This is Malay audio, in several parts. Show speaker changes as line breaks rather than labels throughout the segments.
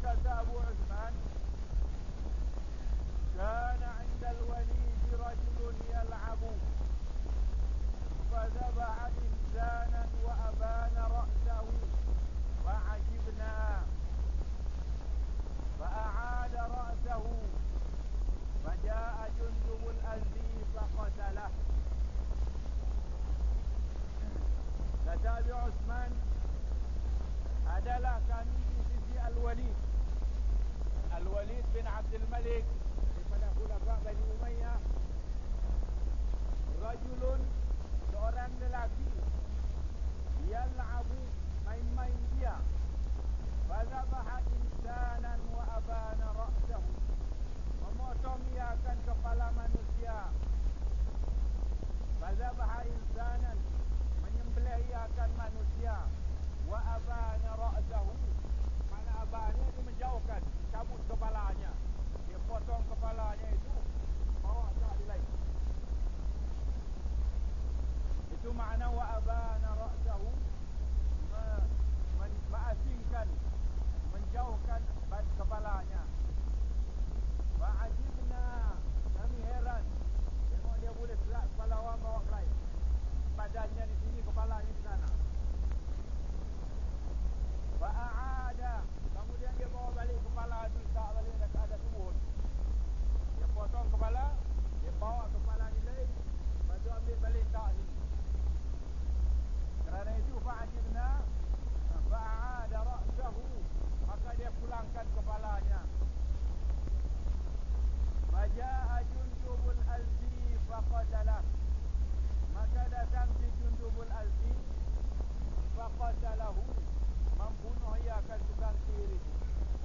berkata Abu Uthman, kana 'inda al-Walid rajulun yal'abu fadhabaha insanan wa abana ra'sahu fa'ajibna fa'a'ada ra'sahu faja'a Jundubul Azdi faqatalah. Kata Abu Uthman, adalah kami di sisi Al-Walid bin Abdul Malik daripada Khulafa Bani Umayyah, rajulun, seorang lelaki, yal'abu, main-main dia, fadhabaha insanan wa abana ra'sahu, memotong ia akan kepala manusia. Fadhabaha insanan, menyembelih ia akan manusia, wa abana ra'sahu, mana abanya dia menjauhkan, cabut kepalanya, dia potong kepalanya itu, bawa tak di lain. Itu makna wa abana ra'sahu, mengasingkan, menjauhkan kepalanya. Fa'ajibna, kami heran, tengok dia boleh selat kepala orang bawa ke lain, badannya di sini, kepalanya di sana. Fa'a'ada, kemudian dia bawa balik kepala itu, tak balik dah ada turun. Dia potong kepala, dia bawa kepala ni lain, lepas tu ambil balik tak sini. Kerana itu fa'ajibna fa'a'ada ra'sahu, maka dia pulangkan kepalanya. Faja'a Jundubul Azdi faqatalah, maka datang si Jundubul Azdi faqatalahu, membunuh ia akan tukang sihir itu.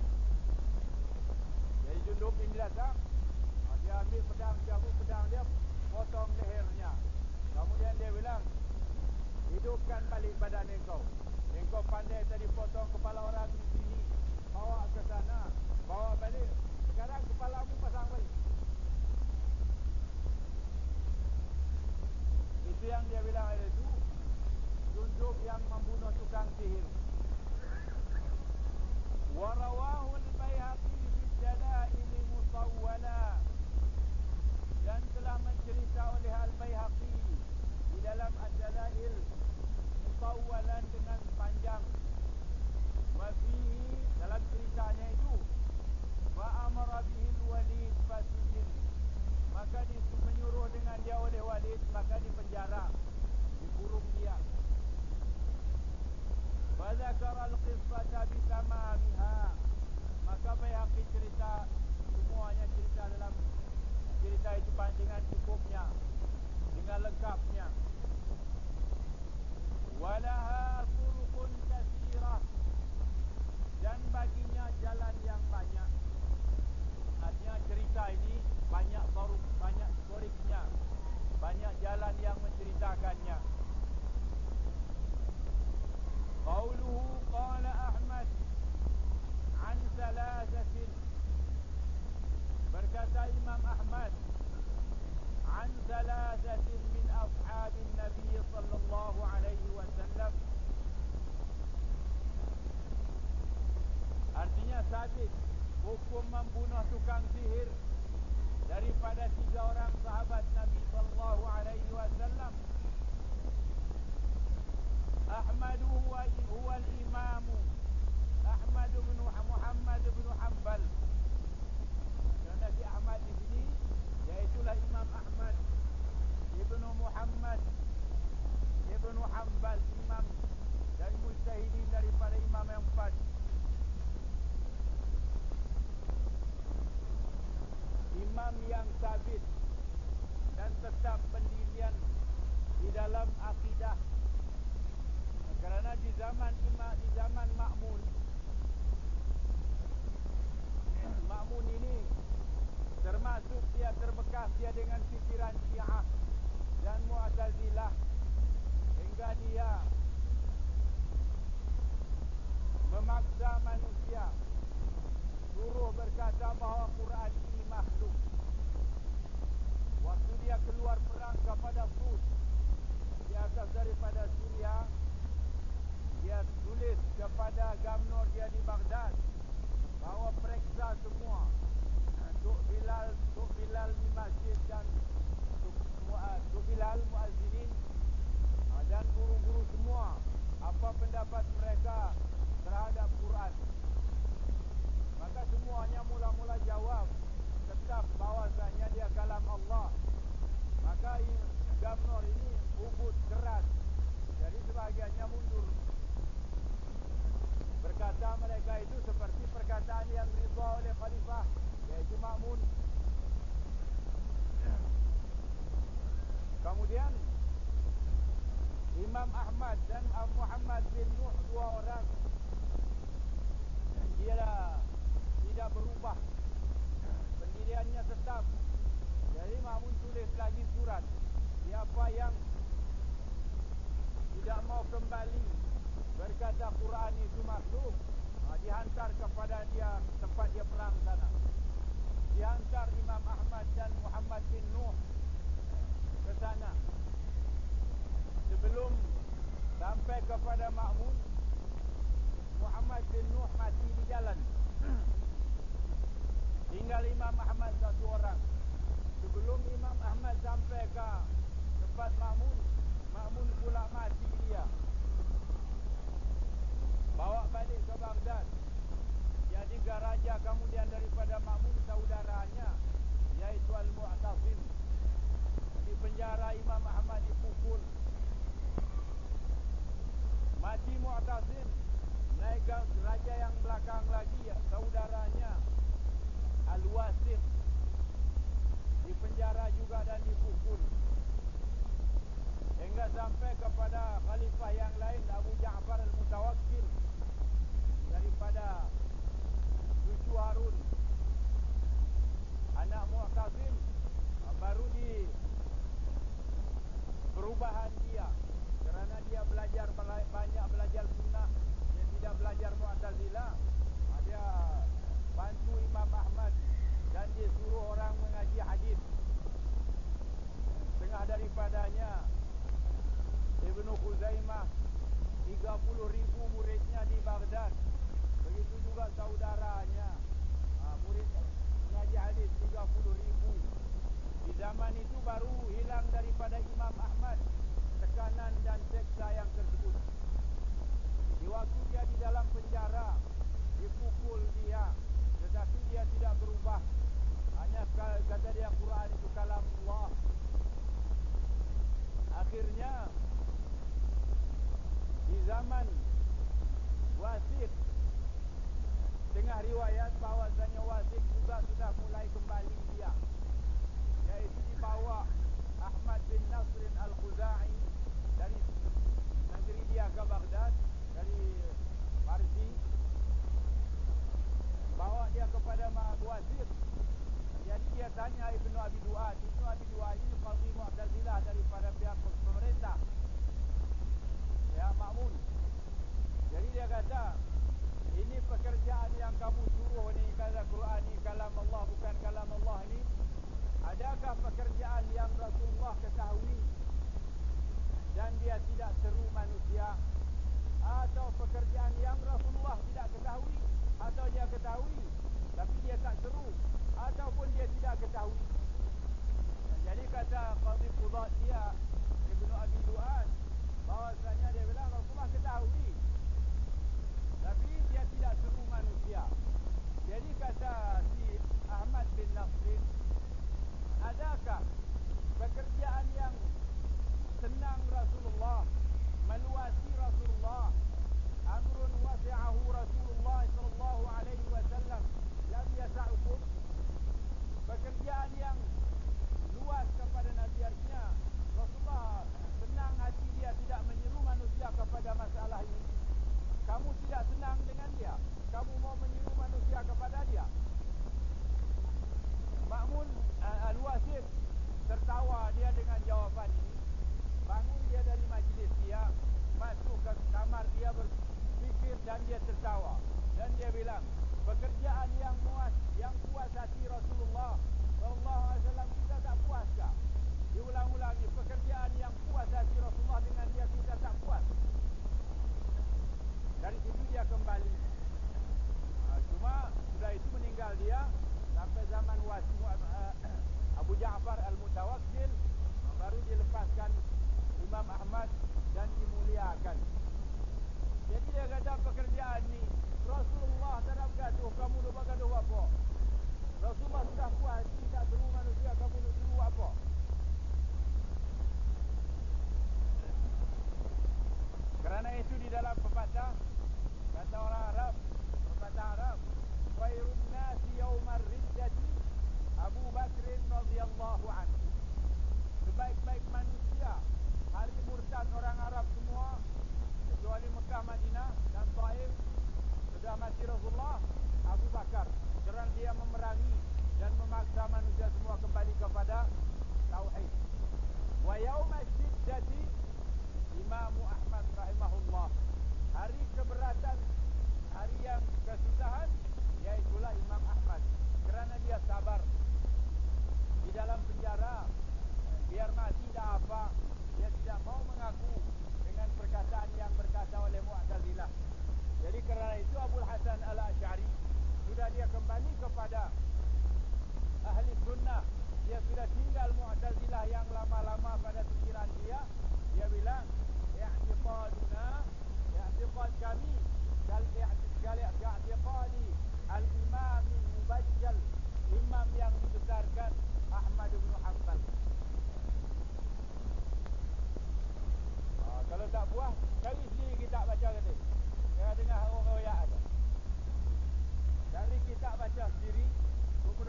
Jadi Jundub ini datang, dia ambil pedang, cabut pedang dia, potong lehernya. Kemudian dia bilang, hidupkan balik badan engkau. Engkau pandai tadi potong kepala orang di sini, bawa ke sana, bawa balik. Sekarang kepalamu pasang balik. Itu yang dia bilang ada itu, Jundub yang membunuh tukang sihir. Warawahu al-Baihaqi fi Dalail Mutawwala, dan telah mencerita oleh Al-Baihaqi di dalam Ad-Dalail Mutawwalan, dengan panjang. Wa fihi, dalam ceritanya itu, fa amara bihi al-Walid fasujin, maka menyuruh dengan dia oleh Walid, maka dipenjara, dikurung dia. Fa dzakara al-qissata bi tamamiha, maka Baihaqi cerita semuanya, cerita dalam cerita itu dengan cukupnya, dengan lengkapnya. Walaha turuqun katsirah, dan baginya jalan yang banyak. Artinya cerita ini banyak turuq, banyak turuqnya, banyak jalan yang menceritakannya. Qauluhu qala Ahmad an thalathatin, berkata Imam Ahmad, an thalathatin min ashabin Nabi sallallahu alaihi wasallam, artinya sabit hukum membunuh tukang sihir daripada 3 orang sahabat Nabi sallallahu alaihi wasallam. Ahmad huwa al-imamu, Ahmad bin Muhammad bin Hanbal. Dan Nabi Ahmad di sini iaitulah Imam Ahmad Ibnu Muhammad Ibnu Hanbal, imam dan mujtahidin daripada imam yang 4. Imam yang sabit dan tetap pendirian di dalam akidah. Kerana di zaman Ma'mun, Ma'mun ini termasuk dia terbekas dia dengan fikiran Syiah dan Mu'tazilah, hingga dia memaksa manusia, suruh berkata bahawa Quran ini makhluk. Waktu dia keluar perang kepada Furs di atas daripada Syria, dia tulis kepada Gamnor dia di Baghdad bahawa Imam Ahmad dan Muhammad bin Nuh, dua orang, dia tidak berubah, pendiriannya tetap. Jadi Ma'mun tulis lagi surat, siapa yang tidak mau kembali berkata Quran itu makhluk, dihantar kepada dia tempat dia perang sana. Dihantar Imam Ahmad dan Muhammad bin Nuh ke sana. Sebelum sampai kepada Ma'mun, Muhammad bin Nuh mati di jalan. Tinggal Imam Ahmad satu orang. Sebelum Imam Ahmad sampai ke tempat Ma'mun, Ma'mun pula mati dia. Bawa balik ke Baghdad. Jadi raja kemudian daripada Ma'mun, saudaranya, yaitu Al-Mu'tasim. Di penjara Imam Ahmad dipukul. Mati Mu'tasim. Naik ke raja yang belakang lagi, saudaranya Al-Wasit. Di penjara juga dan dipukul. Hingga sampai kepada khalifah yang lain, Abu Ja'far Al-Mutawakkil, daripada cucu Harun, anak Mu'tasim. Baru di perubahan dia, kerana dia belajar banyak, belajar sunnah, dia tidak belajar Mu'tazilah. Dia bantu Imam Ahmad dan dia suruh orang mengaji hadis. Setengah daripadanya Ibnu Khuzaimah, 30,000 muridnya di Baghdad. Begitu juga saudaranya, murid mengaji hadis 30,000. Di zaman itu baru hilang daripada Imam Ahmad tekanan dan seksa yang tersebut. Di waktu dia di dalam penjara, dipukul dia, tetapi dia tidak berubah. Hanya kata dia Quran itu kalam Allah. Akhirnya di zaman Wasit, tengah riwayat bahawasanya Wasit juga sudah mulai kembali dia, yaitu dibawa Ahmad bin Nasr Al-Khuzai dari negeri dia ke Baghdad, dari Parsi. Bawa dia kepada Wasit. Jadi dia tanya Ibnu Abi Du'ad. Ibnu Abi Du'ad ini qadhi Mu'tazilah daripada pihak pemerintah, pihak Ma'mun. Jadi dia kata, ini pekerjaan yang kamu suruh ni, kata Quran ni kalam Allah bukan kalam Allah ni, adakah pekerjaan yang Rasulullah ketahui dan dia tidak seru manusia, atau pekerjaan yang Rasulullah tidak ketahui, atau dia ketahui tapi dia tak seru, ataupun dia tidak ketahui? Jadi kata Qadhi Qudat dia, Ibnu Abi Du'ad, bahawasanya dia bilang Rasulullah ketahui tapi dia tidak seru manusia. Jadi kata si Ahmad bin Nasr, adakah pekerjaan yang senang Rasulullah, meluasi Rasulullah, amrun wasi'ahu Rasulullah sallallahu alaihi wasallam lam yasa'ukum, pekerjaan yang luas kepada Nabi, artinya Rasulullah senang hati dia tidak menyeru manusia kepada masalah ini, kamu tidak senang dengan dia, kamu mau menyeru manusia kepada dia? Ma'mun Al-Wasit tertawa dia dengan jawaban ini. Bangun dia dari majlis dia, masuk ke kamar dia, berfikir dan dia tertawa. Dan dia bilang, pekerjaan yang puas hati Rasulullah sallallahu alaihi wasallam kita tak puaskah? Diulang-ulangi, pekerjaan yang puas hati Rasulullah dengan dia kita tak puas. Dari situ dia kembali. Cuma sudah itu meninggal dia sampai zaman Abu Ja'far Al-Mutawakkil, baru dilepaskan Imam Ahmad dan dimuliakan. Jadi dia kata pekerjaan ni Rasulullah tak nak bergaduh, kamu nak bergaduh apa? Rasulullah sudah puas hati tak seru manusia, kamu nak seru apa? Kerana itu di dalam pepatah, kata orang Arab, pepatah Arab, khairun nasi yawmar riddati Abu Bakrin radhiyallahu anhu. Sebaik-baik manusia hari murtad orang Arab semua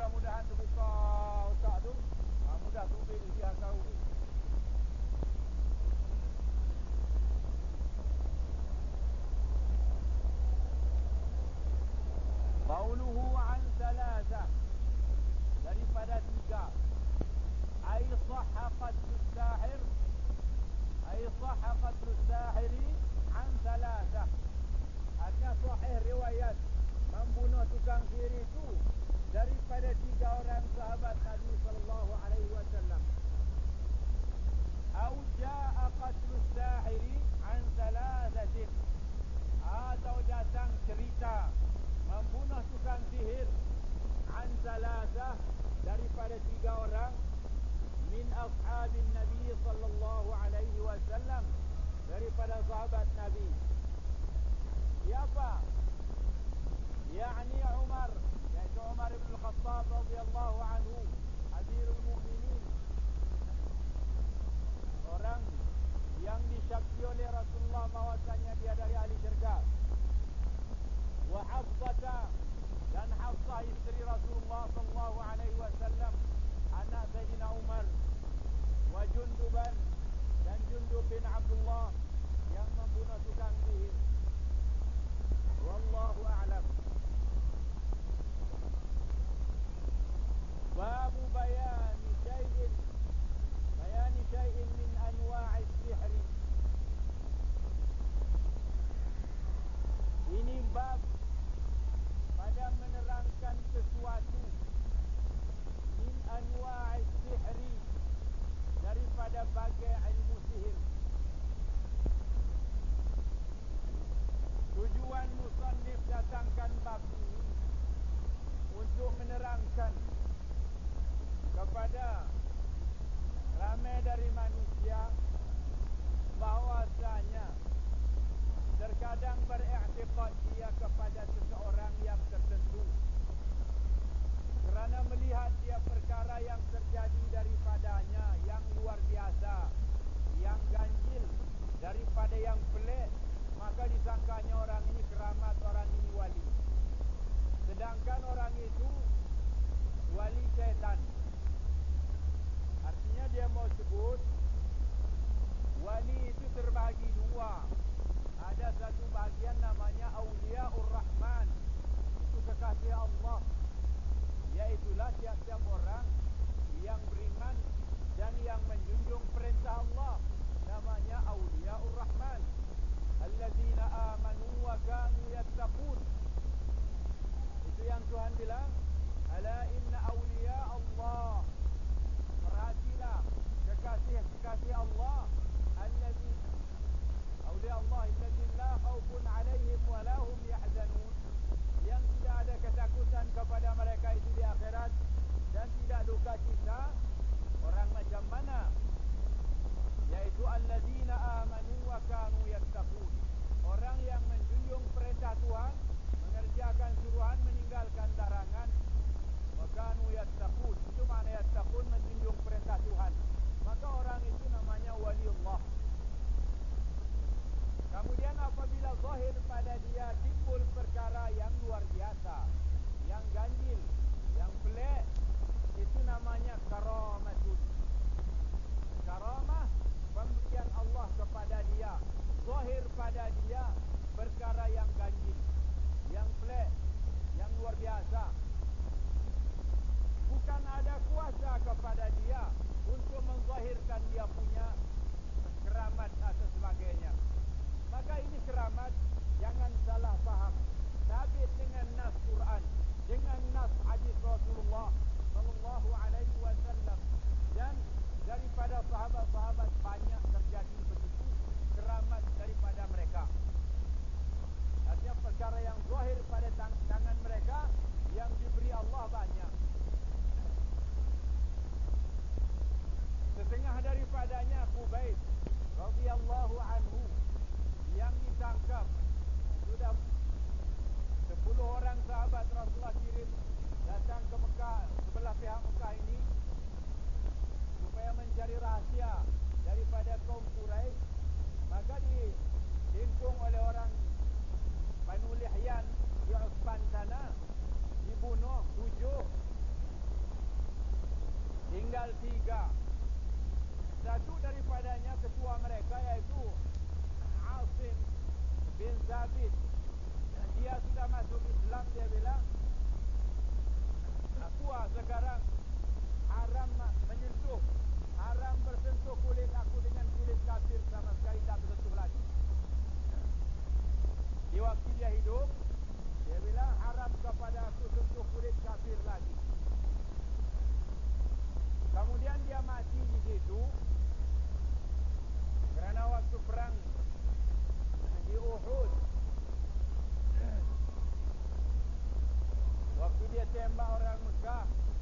mudah-mudahan terbuka otak tu. Mudah tubing dia kau. Qauluhu an thalatha, daripada 3. Ay sahha qatlu sahir, ay sahha qatlu sahiri an thalatha. Artinya sahih riwayat membunuh tukang sihir itu daripada 3 orang sahabat Nabi sallallahu alaihi wasallam. Au jaa qatlu sahiri an thalathatin, atau datang cerita membunuh tukang sihir an thalathah, daripada 3 orang min ashabin Nabi sallallahu alaihi wasallam, daripada sahabat Nabi. Siapa? Yani Umar, yaitu Umar ibn Khattab radhiyallahu anhu, Amirul Mukminin, orang yang disyaki oleh Rasulullah bahwasanya dia dari ahli syurga. Wa Hafsah, dan Hafsah isteri Rasulullah sallallahu alaihi wasallam, anak Sayyidina Umar. Wa Junduban, dan Jundub bin Abdullah yang membunuh tukang sihir. Wallahu a'lam. Babu bayani syai'in min anwa'i sihr. Ini bab pada menerangkan sesuatu min anwa'i sihri, daripada bagai ilmu sihir. Tujuan musannif datangkan bab ini untuk menerangkan kepada ramai dari manusia bahawasanya terkadang beriktikad dia kepada seseorang yang tertentu kerana melihat dia perkara yang terjadi daripadanya yang luar biasa, yang ganjil, daripada yang pelik, maka disangkanya orang ini keramat, orang ini wali. Sedangkan orang itu wali syaitan. Artinya dia mau sebut wali itu terbagi 2. Ada satu bahagian namanya Awliyaur Rahman, itu kekasih Allah, iaitulah tiap-tiap orang yang beriman dan yang menjunjung perintah Allah, namanya Awliyaur Rahman. Alladzina amanu wa kanu yattaqun. Itu yang Tuhan bilang, ala inna awliya Allah. Perhatilah kekasih Allah, alladzina awliya Allah alladzina la khaufun alaihim wa la hum yahzanun, yang tidak ada ketakutan kepada mereka itu di akhirat dan tidak duka cita. Orang macam mana? Yaitu alladzina amanu wa kanu yattaqun, orang yang menjunjung perintah Tuhan, mengerjakan suruhan, meninggalkan larangan. Wa kanu yattaqun, itu makna yattaqun, menjunjung perintah Tuhan. Maka orang itu namanya waliullah. Kemudian apabila zahir pada dia timbul perkara yang luar biasa, yang ganjil, yang pelik, itu namanya karamatun. Karamah, pemberian Allah kepada dia, zahir pada dia perkara yang ganjil, yang pelik, yang luar biasa. Bukan ada kuasa kepada dia untuk menzahirkan dia punya keramat atau sebagainya. Maka ini keramat, jangan salah faham. Sabit dengan nas Quran, dengan nas hadis Rasulullah sallallahu alaihi wasallam, dan daripada sahabat-sahabat banyak terjadi begitu keramat daripada mereka. Artinya perkara yang zahir pada tangan mereka yang diberi Allah banyak. Setengah daripadanya Qubaid radhiyallahu anhu, yang ditangkap. Sudah 10 orang sahabat Rasulullah tiga. Satu daripadanya ketua mereka iaitu Asim bin Zabit. Dia sudah masuk Islam. Dia bilang, aku sekarang haram menyentuh, haram bersentuh kulit aku dengan kulit kafir, sama sekali tak bersentuh lagi. Di waktu dia hidup, dia bilang haram kepada aku sentuh kulit kafir lagi. Kemudian dia mati di situ kerana waktu perang di Uhud, waktu dia tembak orang Mekah,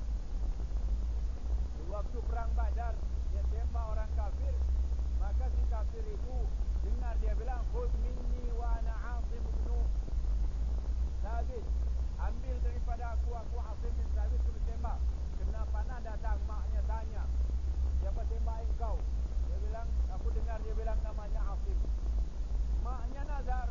di waktu perang Badar dia tembak orang kafir, maka si kafir itu dengar dia bilang, khudh minni wa ana Asim bin Sabit, ambil daripada aku Asim bin Sabit, suruh tembak. Kenapa nak datang? Maknya tanya, siapa tembak engkau? Dia bilang, aku dengar dia bilang namanya Asim. Maknya nazar.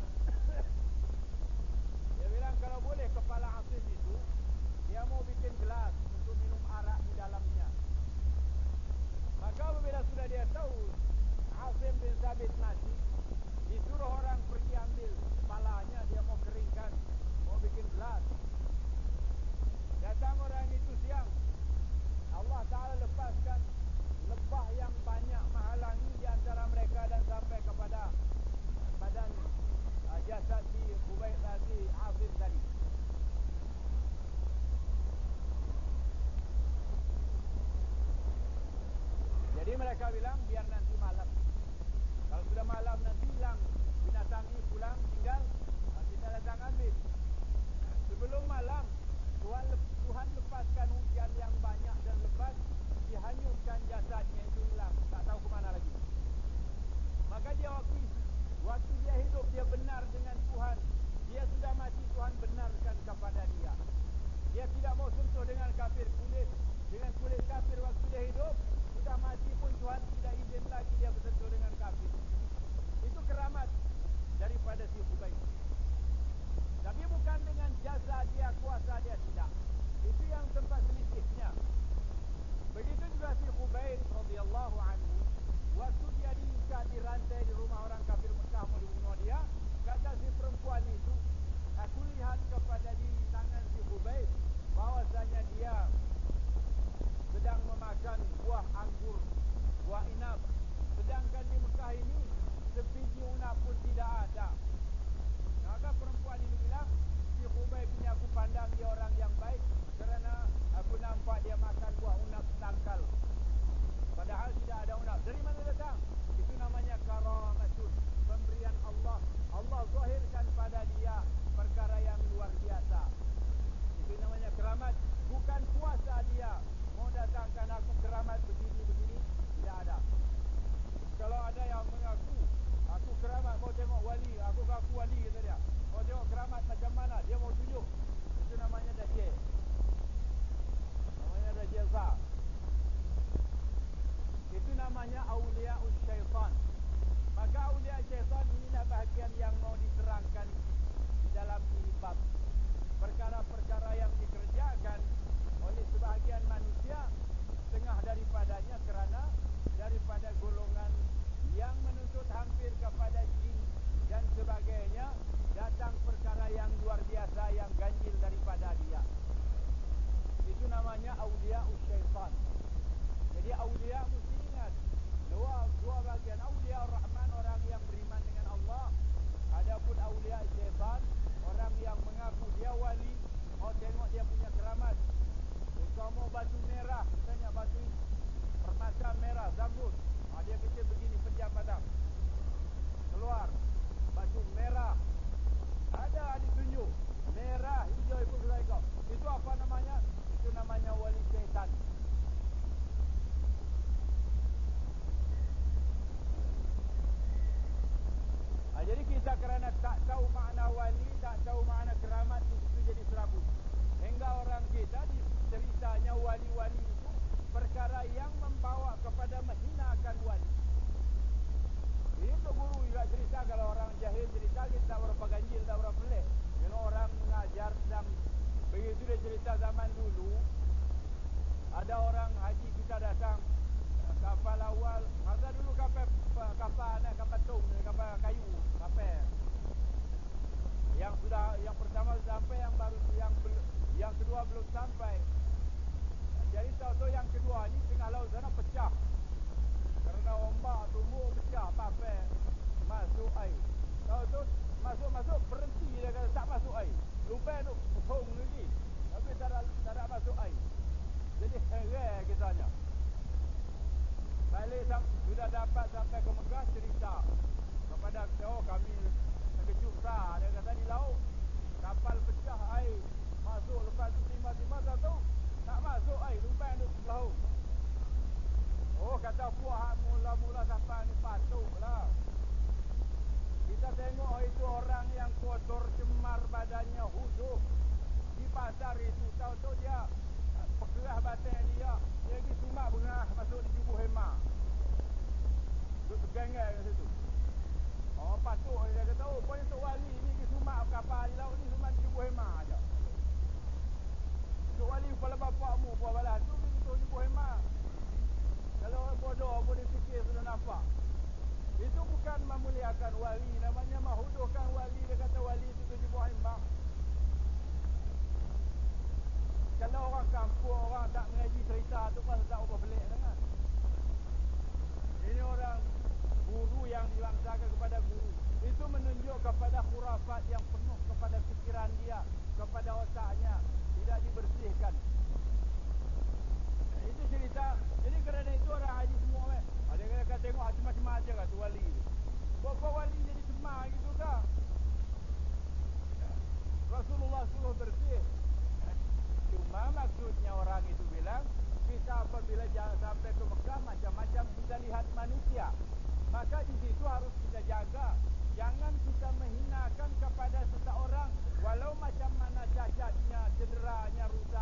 Dia bilang kalau boleh kepala Asim itu, dia mau bikin gelas untuk minum arak di dalamnya. Maka apabila sudah dia tahu Asim bin Sabit mati, disuruh orang pergi ambil kepalanya, dia mau keringkan, mau bikin gelas. Datang orang itu siang, Allah Ta'ala lepaskan lebah yang banyak menghalangi di antara mereka dan sampai kepada badan jasad si Khubayb si Asim tadi. Jadi mereka bilang biar nanti malam. Kalau sudah malam nanti hilang binatang ini, pulang tinggal kita datang ambil. Sebelum malam Tuhan lepaskan hujan yang banyak dan lebat, dihanyutkan jasadnya itu hilang, tak tahu ke mana lagi. Maka dia waktu dia hidup, dia benar dengan Tuhan. Dia sudah mati, Tuhan benarkan kepada dia. Dia tidak mau sentuh dengan kafir kulit. Dengan kulit kafir waktu dia hidup, sudah mati pun Tuhan tidak izin lagi dia bersentuh dengan kafir. Itu keramat daripada si Khubayb. Tapi bukan dengan jasa dia, kuasa dia, tidak. Itu yang tempat selisihnya. Begitu juga si Khubayb radhiyallahu anhu, waktu dia diikat di rantai di rumah orang kafir Mekah mau dibunuh dia, kata si perempuan itu, aku lihat kepada di tangan si Khubayb bahwasanya dia sedang memakan buah anggur, buah inab. Sedangkan di Mekah ini sebiji unab pun tidak ada. Maka perempuan ini bilang, si Khubayb ini aku pandang dia orang yang baik kerana aku nampak dia makan buah unab tangkal, padahal tidak ada unab. Dari mana datang? Itu namanya karamatun, pemberian Allah. Allah zahirkan pada dia perkara yang luar biasa. Itu namanya keramat. Bukan kuasa dia mau datangkan aku keramat begini-begini, tidak ada. Kalau ada yang mengaku aku keramat, mau tengok wali, aku ngaku wali, kata dia, mau tengok keramat macam mana, dia mau tunjuk, itu namanya dajjal. Namanya dajjal sah. Itu namanya awliya'us syaitan. Maka awliya' syaitan inilah bahagian yang mau diterangkan di dalam ini bab. Perkara-perkara yang dikerjakan oleh sebahagian manusia, setengah daripadanya kerana daripada golongan yang menuntut hampir kepada jin dan sebagainya, datang perkara yang luar biasa yang ganjil daripada dia. Itu namanya awliya'us syaitan. Jadi awliya mesti ingat dua bagian. Awliya Ar-Rahman, orang yang beriman dengan Allah. Adapun awliya syaitan, orang yang mengaku dia wali, mau tengok dia punya keramat. Kau mau batu merah, misalnya batu permata merah, zamrud, dia kecil begini, pejam mata, keluar batu merah, ada ditunjuk merah, hijau, itu sudah kau. Itu apa namanya? Itu namanya wali syaitan. Jadi kita kerana tak tahu makna wali, tak tahu makna keramat, di situ jadi serabut. Hingga orang kita ceritanya wali-wali itu perkara yang membawa kepada menghinakan wali. Itu guru juga cerita, kalau orang jahil cerita, kita tak berapa ganjil, tak berapa pelik. Orang mengajar sedang begitu, dia cerita zaman dulu ada orang haji kita datang, kapal awal, masa dulu kapal tung, kapal kayu, kapal. Yang pertama sampai, yang kedua belum sampai. Jadi tahu-tahu yang kedua ni tengah laut sana pecah. Kerana ombak tumbuk pecah kapal masuk air. Tahu-tahu masuk berhenti dia kata tak masuk air. Lupa duk hong lagi. Tapi tak ada masuk air. Jadi heran kitanya. Balik sudah dapat sampai ke Mekah, cerita kepada kami terkejut sah. Dia kata di laut kapal pecah air masuk, lepas tu tiba-tiba tahu tak masuk air, lupa duk laut. Oh, kata puak mula-mula sampai ni patutlah. Kita tengok itu orang yang kotor cemar badannya, huduh di pasar itu, tahu-tahu dia pekerah batin dia pergi sumak bengah masuk di Jubuh Hema. Duk tergengai kat situ. Oh, patut dia kata, oh, puan Tok Wali ni pergi sumak kapal di laut ni, sumak di Jubuh Hema aja. Tok Wali kepala bapakmu puan balas tu pergi tu Jubuh Hema. Kalau orang bodoh boleh fikir sudah nampak. Itu bukan memuliakan wali, namanya menghuduhkan wali. Dia kata wali itu pergi Jubuh Hema. Kalau orang kampung, orang tak mengaji cerita tu pun tak apa pelik sangat. Ini orang guru yang dilangsakan kepada guru. Itu menunjuk kepada khurafat yang penuh kepada fikiran dia, kepada otaknya, tidak dibersihkan. Itu cerita. Jadi kerana itu orang haji semua ada kata tengok macam-macam aja kat tu wali. Kok wali jadi cemar gitu kah? Rasulullah suruh bersih. Cuma maksudnya orang itu bilang, kita apabila sampai ke Mekah macam-macam kita lihat manusia. Maka di situ harus kita jaga. Jangan kita menghinakan kepada seseorang walau macam mana cacatnya, cederanya, rusak